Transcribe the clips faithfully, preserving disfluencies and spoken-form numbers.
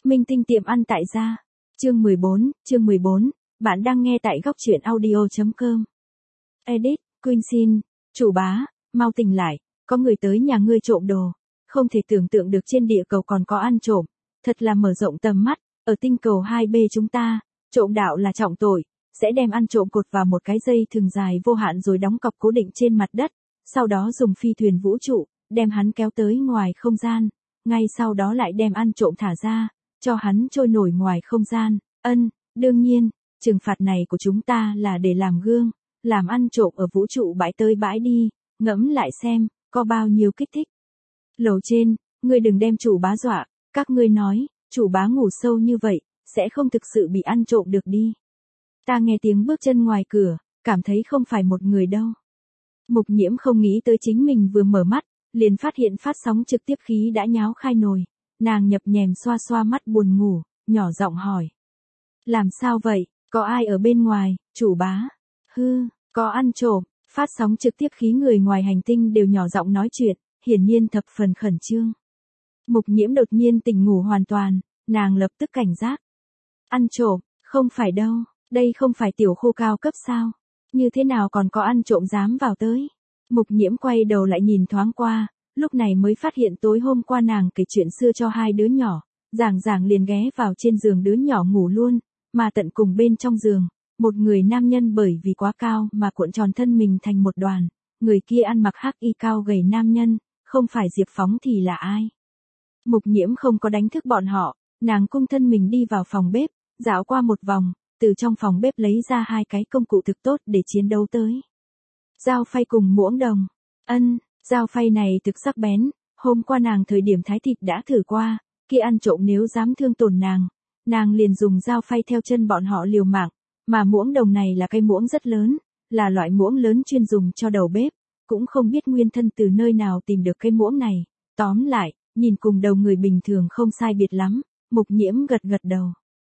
Minh tinh tiệm ăn tại gia. Chương mười bốn, chương mười bốn, bạn đang nghe tại góc truyện audio chấm com. Edit, Queen xin, chủ bá, mau tỉnh lại, có người tới nhà ngươi trộm đồ. Không thể tưởng tượng được trên địa cầu còn có ăn trộm, thật là mở rộng tầm mắt, ở tinh cầu hai B chúng ta, trộm đạo là trọng tội, sẽ đem ăn trộm cột vào một cái dây thừng dài vô hạn rồi đóng cọc cố định trên mặt đất, sau đó dùng phi thuyền vũ trụ, đem hắn kéo tới ngoài không gian, ngay sau đó lại đem ăn trộm thả ra, cho hắn trôi nổi ngoài không gian. Ân, đương nhiên, trừng phạt này của chúng ta là để làm gương, làm ăn trộm ở vũ trụ bãi tới bãi đi, ngẫm lại xem, có bao nhiêu kích thích. Lầu trên, ngươi đừng đem chủ bá dọa, các ngươi nói, chủ bá ngủ sâu như vậy, sẽ không thực sự bị ăn trộm được đi. Ta nghe tiếng bước chân ngoài cửa, cảm thấy không phải một người đâu. Mục Nhiễm không nghĩ tới chính mình vừa mở mắt, liền phát hiện phát sóng trực tiếp khí đã nháo khai nồi. Nàng nhập nhèm xoa xoa mắt buồn ngủ, nhỏ giọng hỏi. Làm sao vậy, có ai ở bên ngoài, chủ bá? Hư, có ăn trộm. Phát sóng trực tiếp khí người ngoài hành tinh đều nhỏ giọng nói chuyện, hiển nhiên thập phần khẩn trương. Mục Nhiễm đột nhiên tỉnh ngủ hoàn toàn, nàng lập tức cảnh giác. Ăn trộm, không phải đâu, đây không phải tiểu khô cao cấp sao? Như thế nào còn có ăn trộm dám vào tới? Mục Nhiễm quay đầu lại nhìn thoáng qua, lúc này mới phát hiện tối hôm qua nàng kể chuyện xưa cho hai đứa nhỏ, giảng giảng liền ghé vào trên giường đứa nhỏ ngủ luôn, mà tận cùng bên trong giường, một người nam nhân bởi vì quá cao mà cuộn tròn thân mình thành một đoàn, người kia ăn mặc hắc y cao gầy nam nhân, không phải Diệp Phóng thì là ai? Mục Nhiễm không có đánh thức bọn họ, nàng cung thân mình đi vào phòng bếp, dạo qua một vòng, từ trong phòng bếp lấy ra hai cái công cụ thực tốt để chiến đấu tới. Dao phay cùng muỗng đồng. Ân, dao phay này thực sắc bén, hôm qua nàng thời điểm thái thịt đã thử qua, kia ăn trộm nếu dám thương tổn nàng, nàng liền dùng dao phay theo chân bọn họ liều mạng, mà muỗng đồng này là cái muỗng rất lớn, là loại muỗng lớn chuyên dùng cho đầu bếp, cũng không biết nguyên thân từ nơi nào tìm được cái muỗng này, tóm lại, nhìn cùng đầu người bình thường không sai biệt lắm, Mục Nhiễm gật gật đầu.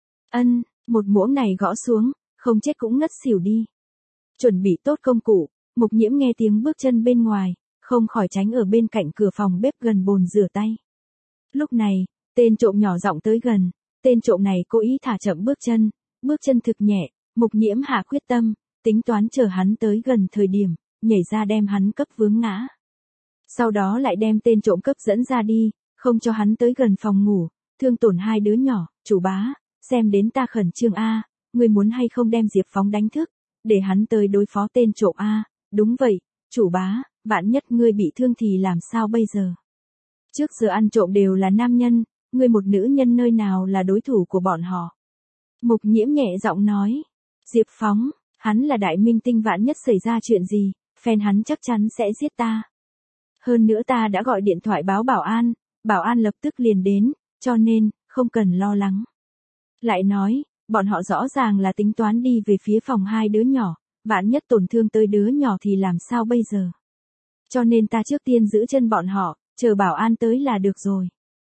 Ân, một muỗng này gõ xuống, không chết cũng ngất xỉu đi. Chuẩn bị tốt công cụ, Mục Nhiễm nghe tiếng bước chân bên ngoài, không khỏi tránh ở bên cạnh cửa phòng bếp gần bồn rửa tay. Lúc này, tên trộm nhỏ giọng tới gần, tên trộm này cố ý thả chậm bước chân, bước chân thực nhẹ, Mục Nhiễm hạ quyết tâm, tính toán chờ hắn tới gần thời điểm, nhảy ra đem hắn cấp vướng ngã. Sau đó lại đem tên trộm cấp dẫn ra đi, không cho hắn tới gần phòng ngủ, thương tổn hai đứa nhỏ. Chủ bá, xem đến ta khẩn trương a, ngươi muốn hay không đem Diệp Phóng đánh thức, để hắn tới đối phó tên trộm a? Đúng vậy, chủ bá, vạn nhất ngươi bị thương thì làm sao bây giờ? Trước giờ ăn trộm đều là nam nhân, ngươi một nữ nhân nơi nào là đối thủ của bọn họ? Mục Nhiễm nhẹ giọng nói. Diệp Phóng, hắn là đại minh tinh, vạn nhất xảy ra chuyện gì, fan hắn chắc chắn sẽ giết ta. Hơn nữa ta đã gọi điện thoại báo bảo an, bảo an lập tức liền đến, cho nên, không cần lo lắng. Lại nói, bọn họ rõ ràng là tính toán đi về phía phòng hai đứa nhỏ, vạn nhất tổn thương tới đứa nhỏ thì làm sao bây giờ? Cho nên ta trước tiên giữ chân bọn họ, chờ bảo an tới là được rồi.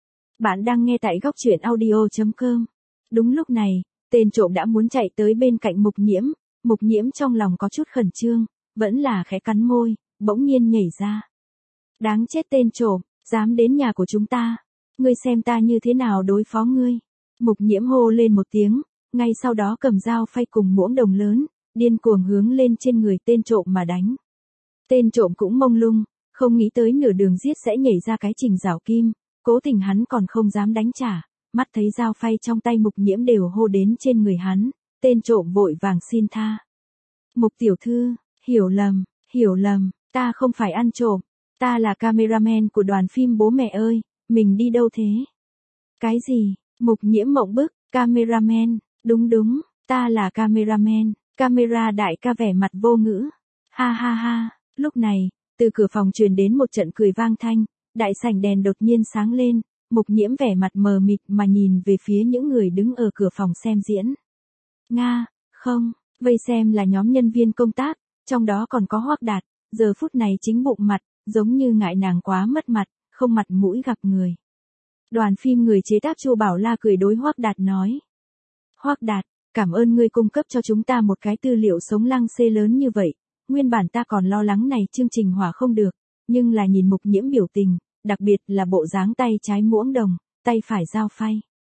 Bạn đang nghe tại góc truyện audio chấm com. Đúng lúc này, tên trộm đã muốn chạy tới bên cạnh Mục Nhiễm, Mục Nhiễm trong lòng có chút khẩn trương, vẫn là khẽ cắn môi, bỗng nhiên nhảy ra. Đáng chết tên trộm, dám đến nhà của chúng ta, ngươi xem ta như thế nào đối phó ngươi. Mục Nhiễm hô lên một tiếng, ngay sau đó cầm dao phay cùng muỗng đồng lớn, điên cuồng hướng lên trên người tên trộm mà đánh. Tên trộm cũng mông lung, không nghĩ tới nửa đường giết sẽ nhảy ra cái Trình Giảo Kim, cố tình hắn còn không dám đánh trả, mắt thấy dao phay trong tay Mục Nhiễm đều hô đến trên người hắn, tên trộm vội vàng xin tha. Mục tiểu thư, hiểu lầm, hiểu lầm, ta không phải ăn trộm, ta là cameraman của đoàn phim Bố Mẹ Ơi, mình đi đâu thế? Cái gì? Mục Nhiễm mộng bức, cameraman, đúng đúng, ta là cameraman, camera đại ca vẻ mặt vô ngữ. Ha ha ha, lúc này, từ cửa phòng truyền đến một trận cười vang thanh, đại sảnh đèn đột nhiên sáng lên, Mục Nhiễm vẻ mặt mờ mịt mà nhìn về phía những người đứng ở cửa phòng xem diễn. Nga, không, vây xem là nhóm nhân viên công tác, trong đó còn có Hoắc Đạt, giờ phút này chính bụng mặt, giống như ngại nàng quá mất mặt, không mặt mũi gặp người. Đoàn phim người chế tác Chu Bảo La cười đối Hoắc Đạt nói. Hoắc Đạt, cảm ơn ngươi cung cấp cho chúng ta một cái tư liệu sống lăng xê lớn như vậy, nguyên bản ta còn lo lắng này chương trình hỏa không được, nhưng là nhìn Mục Nhiễm biểu tình, đặc biệt là bộ dáng tay trái muỗng đồng, tay phải dao phay.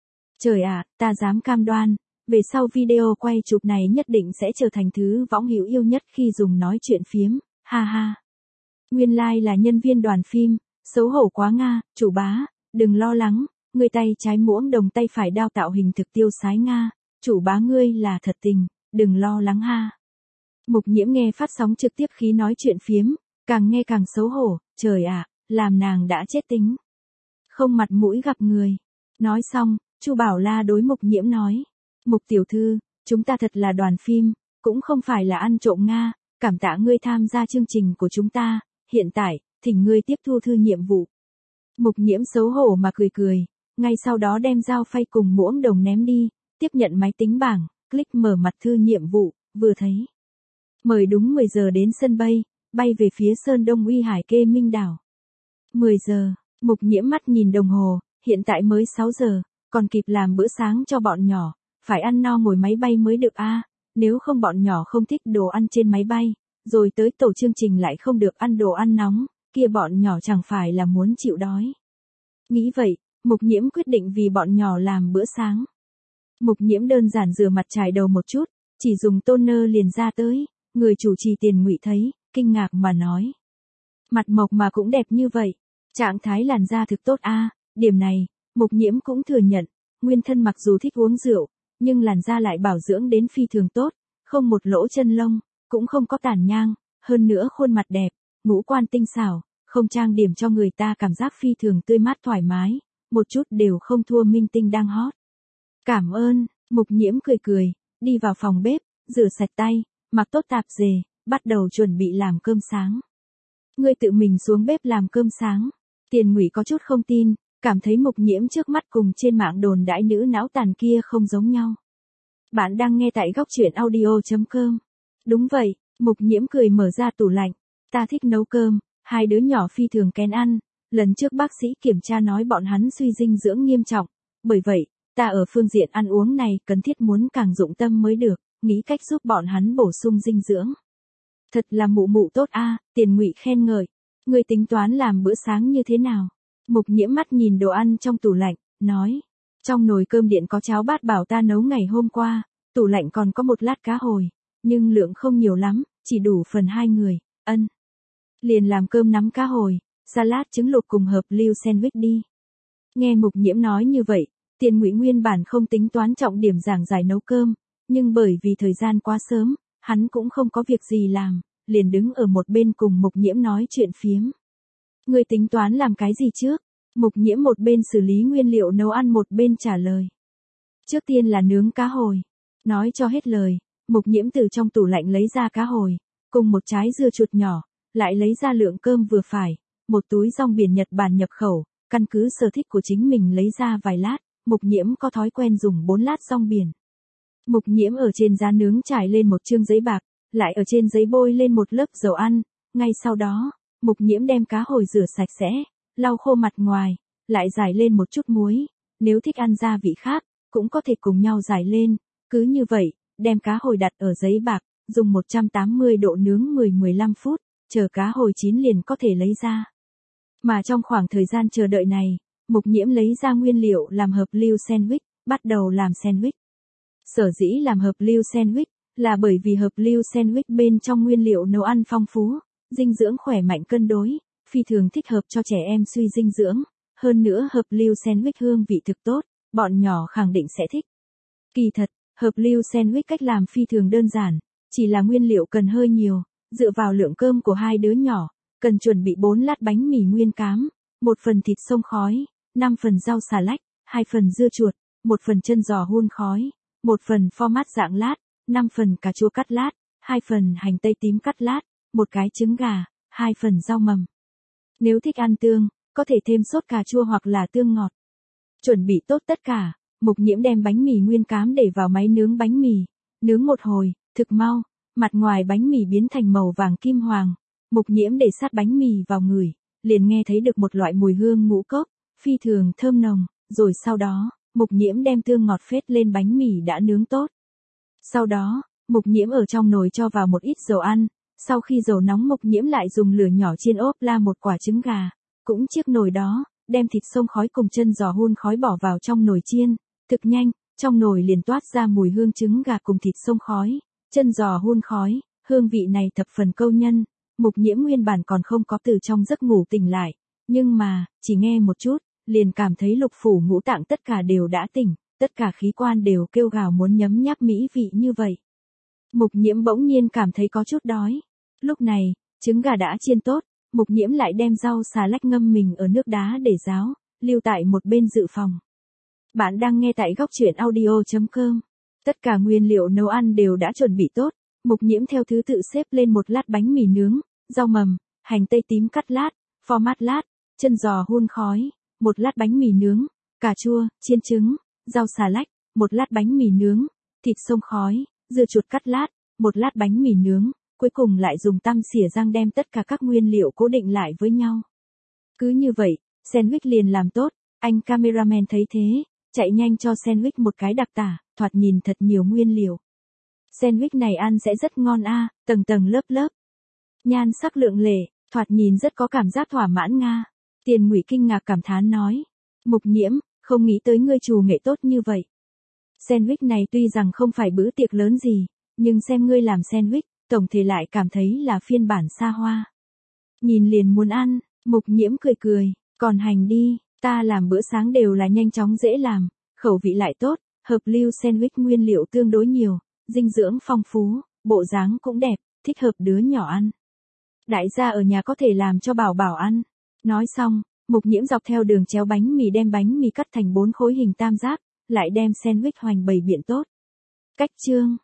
Trời ạ, ta dám cam đoan, về sau video quay chụp này nhất định sẽ trở thành thứ võng hữu yêu nhất khi dùng nói chuyện phiếm, ha ha. Nguyên lai like là nhân viên đoàn phim, xấu hổ quá Nga, chủ bá, đừng lo lắng, người tay trái muỗng đồng tay phải đao tạo hình thực tiêu sái Nga, chủ bá ngươi là thật tình, đừng lo lắng ha. Mục Nhiễm nghe phát sóng trực tiếp khí nói chuyện phiếm, càng nghe càng xấu hổ, trời ạ, làm nàng đã chết tính. Không mặt mũi gặp người. Nói xong, Chu Bảo La đối Mục Nhiễm nói, Mục tiểu thư, chúng ta thật là đoàn phim, cũng không phải là ăn trộm Nga, cảm tạ ngươi tham gia chương trình của chúng ta, hiện tại, thỉnh ngươi tiếp thu thư nhiệm vụ. Mục Nhiễm xấu hổ mà cười cười, ngay sau đó đem dao phay cùng muỗng đồng ném đi, tiếp nhận máy tính bảng, click mở mặt thư nhiệm vụ, vừa thấy. Mời đúng mười giờ đến sân bay, bay về phía Sơn Đông Uy Hải Kê Minh đảo. mười giờ, Mục Nhiễm mắt nhìn đồng hồ, hiện tại mới sáu giờ, còn kịp làm bữa sáng cho bọn nhỏ, phải ăn no ngồi máy bay mới được a, à, nếu không bọn nhỏ không thích đồ ăn trên máy bay, rồi tới tổ chương trình lại không được ăn đồ ăn nóng, kia bọn nhỏ chẳng phải là muốn chịu đói. Nghĩ vậy, Mục Nhiễm quyết định vì bọn nhỏ làm bữa sáng. Mục Nhiễm đơn giản rửa mặt chải đầu một chút, chỉ dùng toner liền ra tới, người chủ trì Tiền Ngụy thấy, kinh ngạc mà nói. Mặt mộc mà cũng đẹp như vậy, trạng thái làn da thực tốt a, à, điểm này, Mục Nhiễm cũng thừa nhận, nguyên thân mặc dù thích uống rượu, nhưng làn da lại bảo dưỡng đến phi thường tốt, không một lỗ chân lông, cũng không có tàn nhang, hơn nữa khuôn mặt đẹp, ngũ quan tinh xảo, không trang điểm cho người ta cảm giác phi thường tươi mát thoải mái, một chút đều không thua minh tinh đang hot. Cảm ơn, Mục Nhiễm cười cười, đi vào phòng bếp, rửa sạch tay, mặc tốt tạp dề, bắt đầu chuẩn bị làm cơm sáng. Ngươi tự mình xuống bếp làm cơm sáng. Tiền Ngụy có chút không tin, cảm thấy Mục Nhiễm trước mắt cùng trên mạng đồn đãi nữ não tàn kia không giống nhau. Bạn đang nghe tại góc truyện audio chấm com. Đúng vậy, Mục Nhiễm cười mở ra tủ lạnh. Ta thích nấu cơm, hai đứa nhỏ phi thường kén ăn. Lần trước bác sĩ kiểm tra nói bọn hắn suy dinh dưỡng nghiêm trọng. Bởi vậy, ta ở phương diện ăn uống này cần thiết muốn càng dụng tâm mới được, nghĩ cách giúp bọn hắn bổ sung dinh dưỡng. Thật là mụ mụ tốt a, à, Tiền Ngụy khen ngợi. Ngươi tính toán làm bữa sáng như thế nào? Mục Nhiễm mắt nhìn đồ ăn trong tủ lạnh, nói. Trong nồi cơm điện có cháo bát bảo ta nấu ngày hôm qua, tủ lạnh còn có một lát cá hồi, nhưng lượng không nhiều lắm, chỉ đủ phần hai người, ân. Liền làm cơm nắm cá hồi, salad trứng luộc cùng hợp lưu sandwich đi. Nghe Mục Nhiễm nói như vậy, Tiền Ngụy nguyên bản không tính toán trọng điểm giảng giải nấu cơm, nhưng bởi vì thời gian quá sớm, hắn cũng không có việc gì làm, liền đứng ở một bên cùng Mục Nhiễm nói chuyện phiếm. Ngươi tính toán làm cái gì trước? Mục Nhiễm một bên xử lý nguyên liệu nấu ăn một bên trả lời. Trước tiên là nướng cá hồi. Nói cho hết lời, Mục Nhiễm từ trong tủ lạnh lấy ra cá hồi, cùng một trái dưa chuột nhỏ, lại lấy ra lượng cơm vừa phải, một túi rong biển Nhật Bản nhập khẩu, căn cứ sở thích của chính mình lấy ra vài lát, Mục Nhiễm có thói quen dùng bốn lát rong biển. Mục Nhiễm ở trên giá nướng trải lên một chương giấy bạc, lại ở trên giấy bôi lên một lớp dầu ăn, ngay sau đó, Mục Nhiễm đem cá hồi rửa sạch sẽ, lau khô mặt ngoài, lại rải lên một chút muối, nếu thích ăn gia vị khác, cũng có thể cùng nhau rải lên, cứ như vậy, đem cá hồi đặt ở giấy bạc, dùng một trăm tám mươi độ nướng mười đến mười lăm phút, chờ cá hồi chín liền có thể lấy ra. Mà trong khoảng thời gian chờ đợi này, Mục Nhiễm lấy ra nguyên liệu làm hợp lưu sandwich, bắt đầu làm sandwich. Sở dĩ làm hợp lưu sandwich, là bởi vì hợp lưu sandwich bên trong nguyên liệu nấu ăn phong phú, dinh dưỡng khỏe mạnh cân đối, phi thường thích hợp cho trẻ em suy dinh dưỡng, hơn nữa hợp lưu sandwich hương vị thực tốt, bọn nhỏ khẳng định sẽ thích. Kỳ thật, hợp lưu sandwich cách làm phi thường đơn giản, chỉ là nguyên liệu cần hơi nhiều, dựa vào lượng cơm của hai đứa nhỏ, cần chuẩn bị bốn lát bánh mì nguyên cám, một phần thịt xông khói, năm phần rau xà lách, hai phần dưa chuột, một phần chân giò hun khói, một phần format dạng lát, năm phần cà chua cắt lát, hai phần hành tây tím cắt lát, một cái trứng gà, hai phần rau mầm. Nếu thích ăn tương, có thể thêm sốt cà chua hoặc là tương ngọt. Chuẩn bị tốt tất cả, Mục Nhiễm đem bánh mì nguyên cám để vào máy nướng bánh mì, nướng một hồi, thực mau, mặt ngoài bánh mì biến thành màu vàng kim hoàng. Mục Nhiễm để sát bánh mì vào người, liền nghe thấy được một loại mùi hương ngũ cốc, phi thường thơm nồng, rồi sau đó, Mục Nhiễm đem tương ngọt phết lên bánh mì đã nướng tốt. Sau đó, Mục Nhiễm ở trong nồi cho vào một ít dầu ăn, sau khi dầu nóng Mục Nhiễm lại dùng lửa nhỏ chiên ốp la một quả trứng gà, cũng chiếc nồi đó, đem thịt xông khói cùng chân giò hun khói bỏ vào trong nồi chiên, Thực nhanh, trong nồi liền toát ra mùi hương trứng gà cùng thịt xông khói, chân giò hun khói, hương vị này thập phần câu nhân. Mục Nhiễm nguyên bản còn không có từ trong giấc ngủ tỉnh lại, nhưng mà, chỉ nghe một chút, liền cảm thấy lục phủ ngũ tạng tất cả đều đã tỉnh, tất cả khí quan đều kêu gào muốn nhấm nháp mỹ vị như vậy. Mục Nhiễm bỗng nhiên cảm thấy có chút đói. Lúc này, trứng gà đã chiên tốt, Mục Nhiễm lại đem rau xà lách ngâm mình ở nước đá để ráo, lưu tại một bên dự phòng. Bạn đang nghe tại góc truyện audio chấm com. Tất cả nguyên liệu nấu ăn đều đã chuẩn bị tốt, Mục Nhiễm theo thứ tự xếp lên một lát bánh mì nướng, rau mầm, hành tây tím cắt lát, format lát, chân giò hun khói, một lát bánh mì nướng, cà chua, chiên trứng, rau xà lách, một lát bánh mì nướng, thịt xông khói, dưa chuột cắt lát, một lát bánh mì nướng, cuối cùng lại dùng tăm xỉa rang đem tất cả các nguyên liệu cố định lại với nhau. Cứ như vậy, sandwich liền làm tốt, anh cameraman thấy thế, chạy nhanh cho sandwich một cái đặc tả, thoạt nhìn thật nhiều nguyên liệu. Sandwich này ăn sẽ rất ngon a, tầng tầng lớp lớp. Nhan sắc lượng lệ, thoạt nhìn rất có cảm giác thỏa mãn nga. Tiền Ngụy kinh ngạc cảm thán nói. Mục Nhiễm, không nghĩ tới ngươi trù nghệ tốt như vậy. Sandwich này tuy rằng không phải bữa tiệc lớn gì, nhưng xem ngươi làm sandwich, tổng thể lại cảm thấy là phiên bản xa hoa. Nhìn liền muốn ăn, Mục Nhiễm cười cười, còn hành đi, ta làm bữa sáng đều là nhanh chóng dễ làm, khẩu vị lại tốt, hợp lưu sandwich nguyên liệu tương đối nhiều, dinh dưỡng phong phú, bộ dáng cũng đẹp, thích hợp đứa nhỏ ăn. Đại gia ở nhà có thể làm cho bảo bảo ăn. Nói xong, Mục Nhiễm dọc theo đường chéo bánh mì đem bánh mì cắt thành bốn khối hình tam giác, lại đem sandwich hoành bày biện tốt. Cách chương